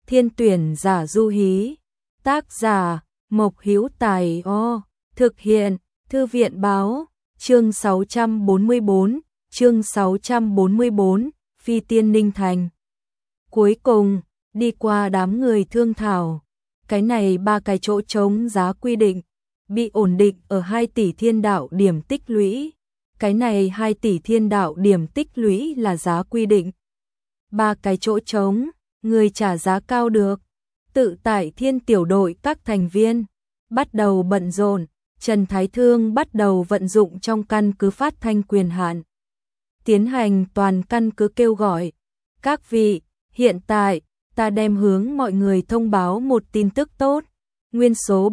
Thiên tuyển giả du hí. Tác giả Mộc Hữu Tài. Thực hiện Thư viện báo. Chương 644, chương 644, Phi Tiên Ninh Thành. Cuối cùng, đi qua đám người thương thảo, cái này 3 cái chỗ trống giá quy định, bị ổn định ở 2 tỷ thiên đạo điểm tích lũy. Cái này 2 tỷ thiên đạo điểm tích lũy là giá quy định. 3 cái chỗ trống, người trả giá cao được. Tự tại thiên tiểu đội các thành viên bắt đầu bận rộn. Trần Thái Thương bắt đầu vận dụng trong căn cứ phát thanh quyền hạn, tiến hành toàn căn cứ kêu gọi. Các vị, hiện tại, ta đem hướng mọi người thông báo một tin tức tốt. Nguyên số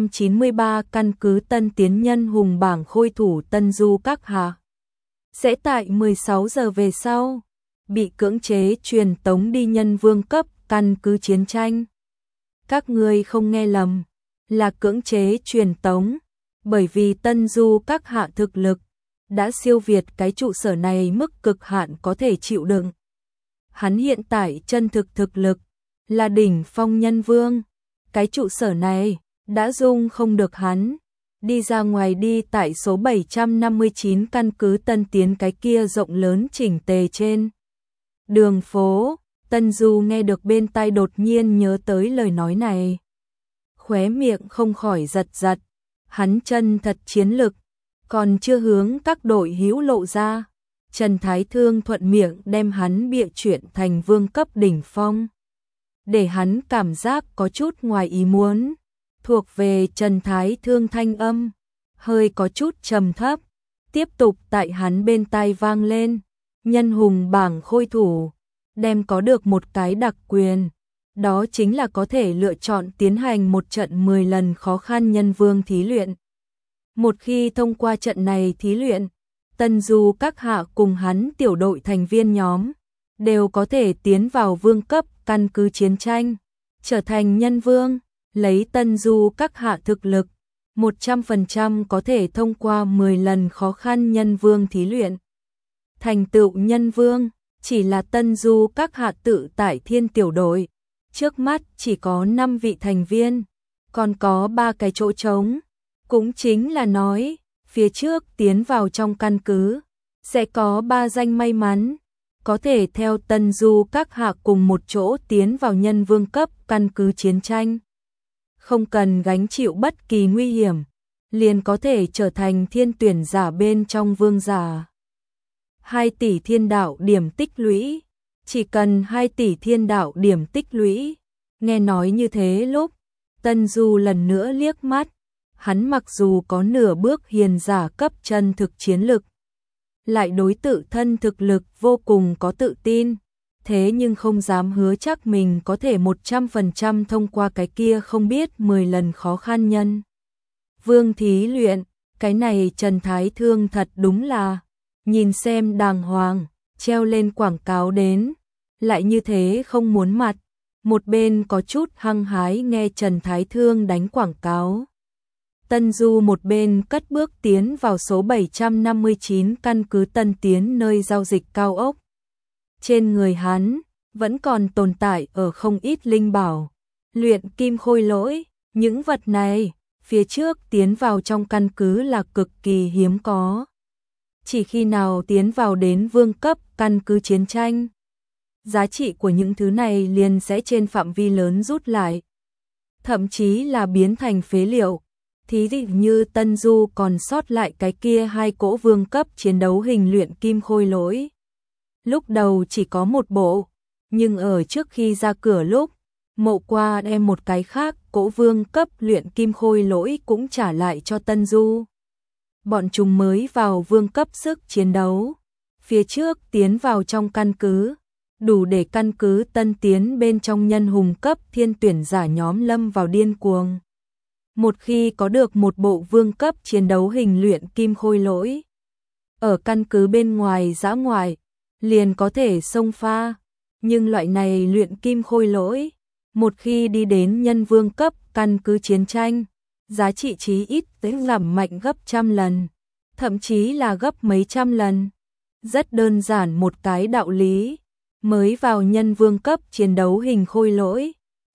793 căn cứ tân tiến nhân hùng bảng khôi thủ Tân Du các hạ sẽ tại 16 giờ về sau bị cưỡng chế truyền tống đi nhân vương cấp căn cứ chiến tranh. Các ngươi không nghe lầm, là cưỡng chế truyền tống, bởi vì Tân Du các hạ thực lực đã siêu việt cái trụ sở này mức cực hạn có thể chịu đựng. Hắn hiện tại chân thực thực lực là đỉnh phong nhân vương, cái trụ sở này đã dung không được hắn đi ra ngoài. Đi tại số 759 căn cứ tân tiến cái kia rộng lớn chỉnh tề trên đường phố. Tân Du nghe được bên tai đột nhiên nhớ tới lời nói này, khóe miệng không khỏi giật giật. Hắn chân thật chiến lực còn chưa hướng các đội hữu lộ ra, Trần Thái Thương thuận miệng đem hắn bịa chuyện thành vương cấp đỉnh phong, để hắn cảm giác có chút ngoài ý muốn. Thuộc về Trần Thái Thương thanh âm hơi có chút trầm thấp, tiếp tục tại hắn bên tai vang lên. Nhân hùng bảng khôi thủ đem có được một cái đặc quyền, đó chính là có thể lựa chọn tiến hành một trận 10 lần khó khăn nhân vương thí luyện. Một khi thông qua trận này thí luyện, Tân Du các hạ cùng hắn tiểu đội thành viên nhóm đều có thể tiến vào vương cấp căn cứ chiến tranh, trở thành nhân vương. Lấy Tân Du các hạ thực lực, 100% có thể thông qua 10 lần khó khăn nhân vương thí luyện, thành tựu nhân vương. Chỉ là Tân Du các hạ tự tại thiên tiểu đội, trước mắt chỉ có 5 vị thành viên, còn có 3 cái chỗ trống. Cũng chính là nói, phía trước tiến vào trong căn cứ, sẽ có 3 danh may mắn, có thể theo Tân Du các hạ cùng một chỗ tiến vào nhân vương cấp căn cứ chiến tranh. Không cần gánh chịu bất kỳ nguy hiểm, liền có thể trở thành thiên tuyển giả bên trong vương giả. 2 tỷ thiên đạo điểm tích lũy, chỉ cần 2 tỷ thiên đạo điểm tích lũy. Nghe nói như thế lúc, Tân Du lần nữa liếc mắt, hắn mặc dù có nửa bước hiền giả cấp chân thực chiến lực, lại đối tự thân thực lực vô cùng có tự tin, thế nhưng không dám hứa chắc mình có thể 100% thông qua cái kia không biết 10 lần khó khăn nhân vương thí luyện. Cái này Trần Thái Thương thật đúng là nhìn xem đàng hoàng, treo lên quảng cáo đến, lại như thế không muốn mặt. Một bên có chút hăng hái nghe Trần Thái Thương đánh quảng cáo, Tân Du một bên cất bước tiến vào số 759 căn cứ tân tiến nơi giao dịch cao ốc. Trên người hắn vẫn còn tồn tại ở không ít linh bảo, luyện kim khôi lỗi. Những vật này phía trước tiến vào trong căn cứ là cực kỳ hiếm có, chỉ khi nào tiến vào đến vương cấp căn cứ chiến tranh, giá trị của những thứ này liền sẽ trên phạm vi lớn rút lại, thậm chí là biến thành phế liệu. Thí dụ như Tân Du còn sót lại cái kia 2 cỗ vương cấp chiến đấu hình luyện kim khôi lỗi. Lúc đầu chỉ có một bộ, nhưng ở trước khi ra cửa lúc, Mộ Qua đem một cái khác cỗ vương cấp luyện kim khôi lỗi cũng trả lại cho Tân Du. Bọn chúng mới vào vương cấp sức chiến đấu, phía trước tiến vào trong căn cứ, đủ để căn cứ tân tiến bên trong nhân hùng cấp thiên tuyển giả nhóm lâm vào điên cuồng. Một khi có được một bộ vương cấp chiến đấu hình luyện kim khôi lỗi, ở căn cứ bên ngoài dã ngoại, liền có thể xông pha. Nhưng loại này luyện kim khôi lỗi, một khi đi đến nhân vương cấp căn cứ chiến tranh, giá trị chí ít sẽ giảm mạnh gấp trăm lần, thậm chí là gấp mấy trăm lần. Rất đơn giản một cái đạo lý, mới vào nhân vương cấp chiến đấu hình khôi lỗi,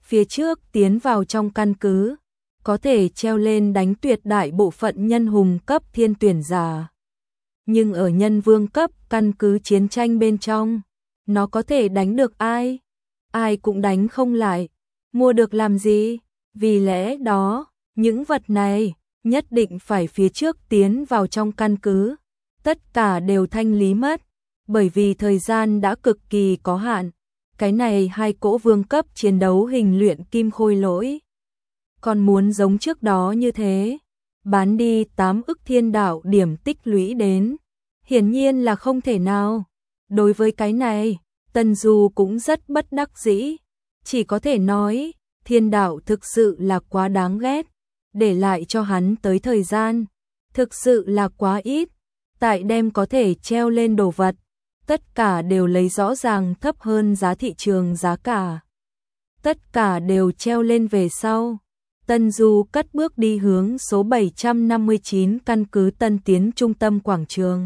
phía trước tiến vào trong căn cứ, có thể treo lên đánh tuyệt đại bộ phận nhân hùng cấp thiên tuyển giả. Nhưng ở nhân vương cấp căn cứ chiến tranh bên trong, nó có thể đánh được ai? Ai cũng đánh không lại. Mua được làm gì? Vì lẽ đó, những vật này nhất định phải phía trước tiến vào trong căn cứ. Tất cả đều thanh lý mất, bởi vì thời gian đã cực kỳ có hạn. Cái này hai cỗ vương cấp chiến đấu hình luyện kim khôi lỗi. Còn muốn giống trước đó như thế, bán đi 8 ức thiên đạo điểm tích lũy đến, hiển nhiên là không thể nào. Đối với cái này, Tân Du cũng rất bất đắc dĩ, chỉ có thể nói, thiên đạo thực sự là quá đáng ghét, để lại cho hắn tới thời gian, thực sự là quá ít, tại đem có thể treo lên đồ vật, tất cả đều lấy rõ ràng thấp hơn giá thị trường giá cả. Tất cả đều treo lên về sau. Tân Du cất bước đi hướng số 759 căn cứ Tân Tiến trung tâm quảng trường.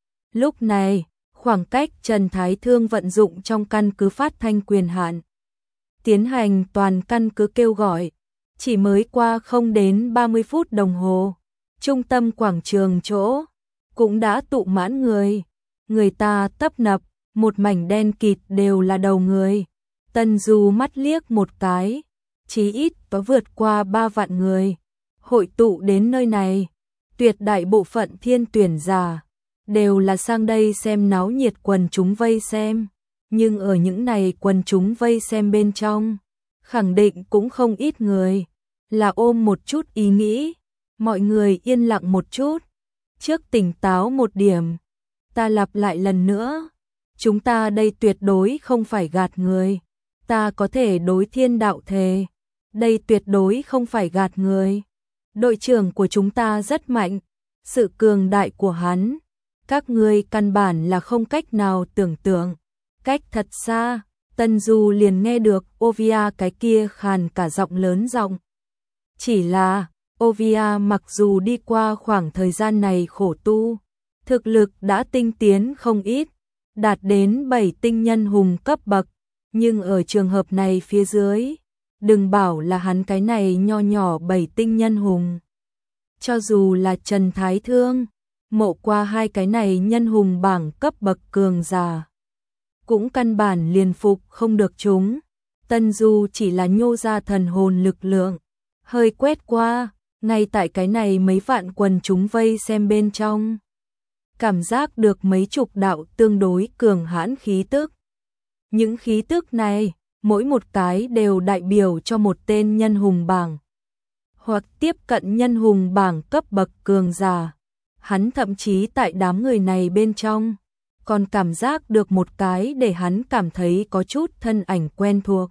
Lúc này, khoảng cách Trần Thái Thương vận dụng trong căn cứ phát thanh quyền hạn, tiến hành toàn căn cứ kêu gọi, chỉ mới qua không đến 30 phút đồng hồ, trung tâm quảng trường chỗ cũng đã tụ mãn người. Người ta tấp nập, một mảnh đen kịt đều là đầu người. Tân Du mắt liếc một cái, chí ít có vượt qua 3 vạn người hội tụ đến nơi này. Tuyệt đại bộ phận thiên tuyển giả đều là sang đây xem náo nhiệt quần chúng vây xem, nhưng ở những này quần chúng vây xem bên trong, khẳng định cũng không ít người là ôm một chút ý nghĩ. Mọi người yên lặng một chút, trước tỉnh táo một điểm. Ta lặp lại lần nữa, chúng ta đây tuyệt đối không phải gạt người. Ta có thể đối thiên đạo thề, đây tuyệt đối không phải gạt người. Đội trưởng của chúng ta rất mạnh, sự cường đại của hắn, các ngươi căn bản là không cách nào tưởng tượng. Cách thật xa, Tân Du liền nghe được Ovia cái kia khàn cả giọng lớn giọng. Chỉ là, Ovia mặc dù đi qua khoảng thời gian này khổ tu, thực lực đã tinh tiến không ít, đạt đến 7 tinh nhân hùng cấp bậc, nhưng ở trường hợp này phía dưới, đừng bảo là hắn cái này nho nhỏ 7 tinh nhân hùng. Cho dù là Trần Thái Thương, mộ qua hai cái này nhân hùng bảng cấp bậc cường giả, cũng căn bản liền phục không được chúng. Tân Du chỉ là nhô ra thần hồn lực lượng, hơi quét qua, ngay tại cái này mấy vạn quần chúng vây xem bên trong, cảm giác được mấy chục đạo tương đối cường hãn khí tức. Những khí tức này, mỗi một cái đều đại biểu cho một tên nhân hùng bảng, hoặc tiếp cận nhân hùng bảng cấp bậc cường giả. Hắn thậm chí tại đám người này bên trong, còn cảm giác được một cái để hắn cảm thấy có chút thân ảnh quen thuộc.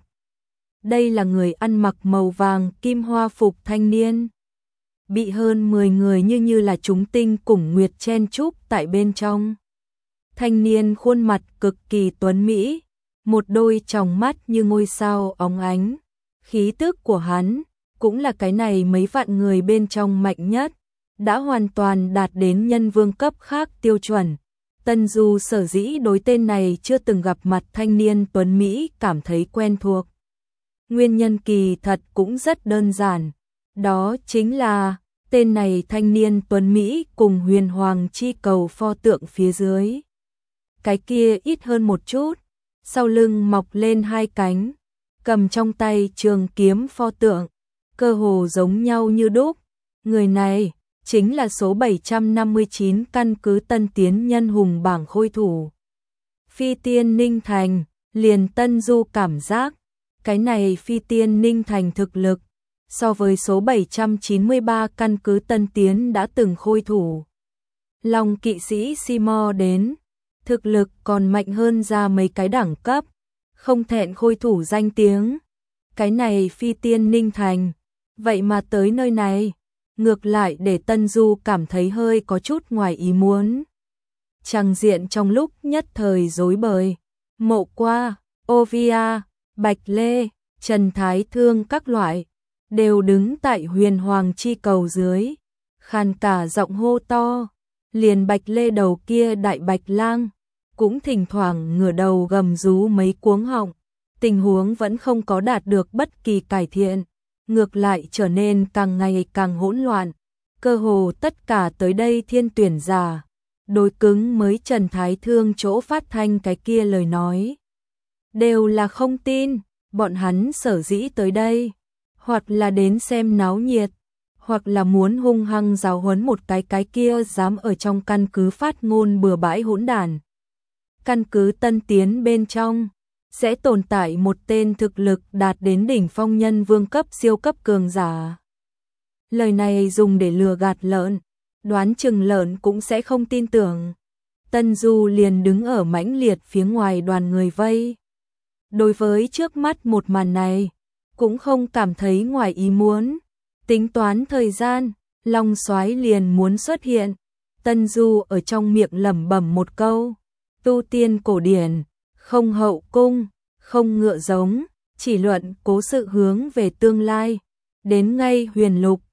Đây là người ăn mặc màu vàng kim hoa phục thanh niên. Bị hơn 10 người như là chúng tinh cùng nguyệt chen chúc tại bên trong. Thanh niên khuôn mặt cực kỳ tuấn mỹ, một đôi tròng mắt như ngôi sao óng ánh. Khí tức của hắn cũng là cái này mấy vạn người bên trong mạnh nhất, đã hoàn toàn đạt đến nhân vương cấp khác tiêu chuẩn. Tân Du sở dĩ đối tên này chưa từng gặp mặt thanh niên tuấn Mỹ cảm thấy quen thuộc. Nguyên nhân kỳ thật cũng rất đơn giản, đó chính là tên này thanh niên tuấn Mỹ cùng huyền hoàng chi cầu pho tượng phía dưới. Cái kia ít hơn một chút, sau lưng mọc lên hai cánh, cầm trong tay trường kiếm pho tượng, cơ hồ giống nhau như đúc. Người này chính là số 759 căn cứ Tân Tiến nhân hùng bảng khôi thủ. Phi Tiên Ninh Thành, liền Tân Du cảm giác, cái này Phi Tiên Ninh Thành thực lực, so với số 793 căn cứ Tân Tiến đã từng khôi thủ. Long kỵ sĩ Simo đến, thực lực còn mạnh hơn ra mấy cái đẳng cấp, không thẹn khôi thủ danh tiếng. Cái này Phi Tiên Ninh Thành, vậy mà tới nơi này, ngược lại để Tân Du cảm thấy hơi có chút ngoài ý muốn. Tràng diện trong lúc nhất thời rối bời, Mộ Qua, Ovia, Bạch Lê, Trần Thái Thương các loại, đều đứng tại huyền hoàng chi cầu dưới, khàn cả giọng hô to. Liền Bạch Lê đầu kia đại bạch lang, cũng thỉnh thoảng ngửa đầu gầm rú mấy cuống họng, tình huống vẫn không có đạt được bất kỳ cải thiện, ngược lại trở nên càng ngày càng hỗn loạn. Cơ hồ tất cả tới đây thiên tuyển giả, đối cứng mới Trần Thái Thương chỗ phát thanh cái kia lời nói. Đều là không tin, bọn hắn sở dĩ tới đây, hoặc là đến xem náo nhiệt, hoặc là muốn hung hăng giáo huấn một cái kia dám ở trong căn cứ phát ngôn bừa bãi hỗn đản. Căn cứ Tân Tiến bên trong sẽ tồn tại một tên thực lực đạt đến đỉnh phong nhân vương cấp siêu cấp cường giả. Lời này dùng để lừa gạt lợn, đoán chừng lợn cũng sẽ không tin tưởng. Tân Du liền đứng ở mãnh liệt phía ngoài đoàn người vây. Đối với trước mắt một màn này, cũng không cảm thấy ngoài ý muốn. Tính toán thời gian, Long Soái liền muốn xuất hiện. Tân Du ở trong miệng lẩm bẩm một câu, tu tiên cổ điển, không hậu cung, không ngựa giống, chỉ luận cố sự hướng về tương lai. Đến ngay huyền lục,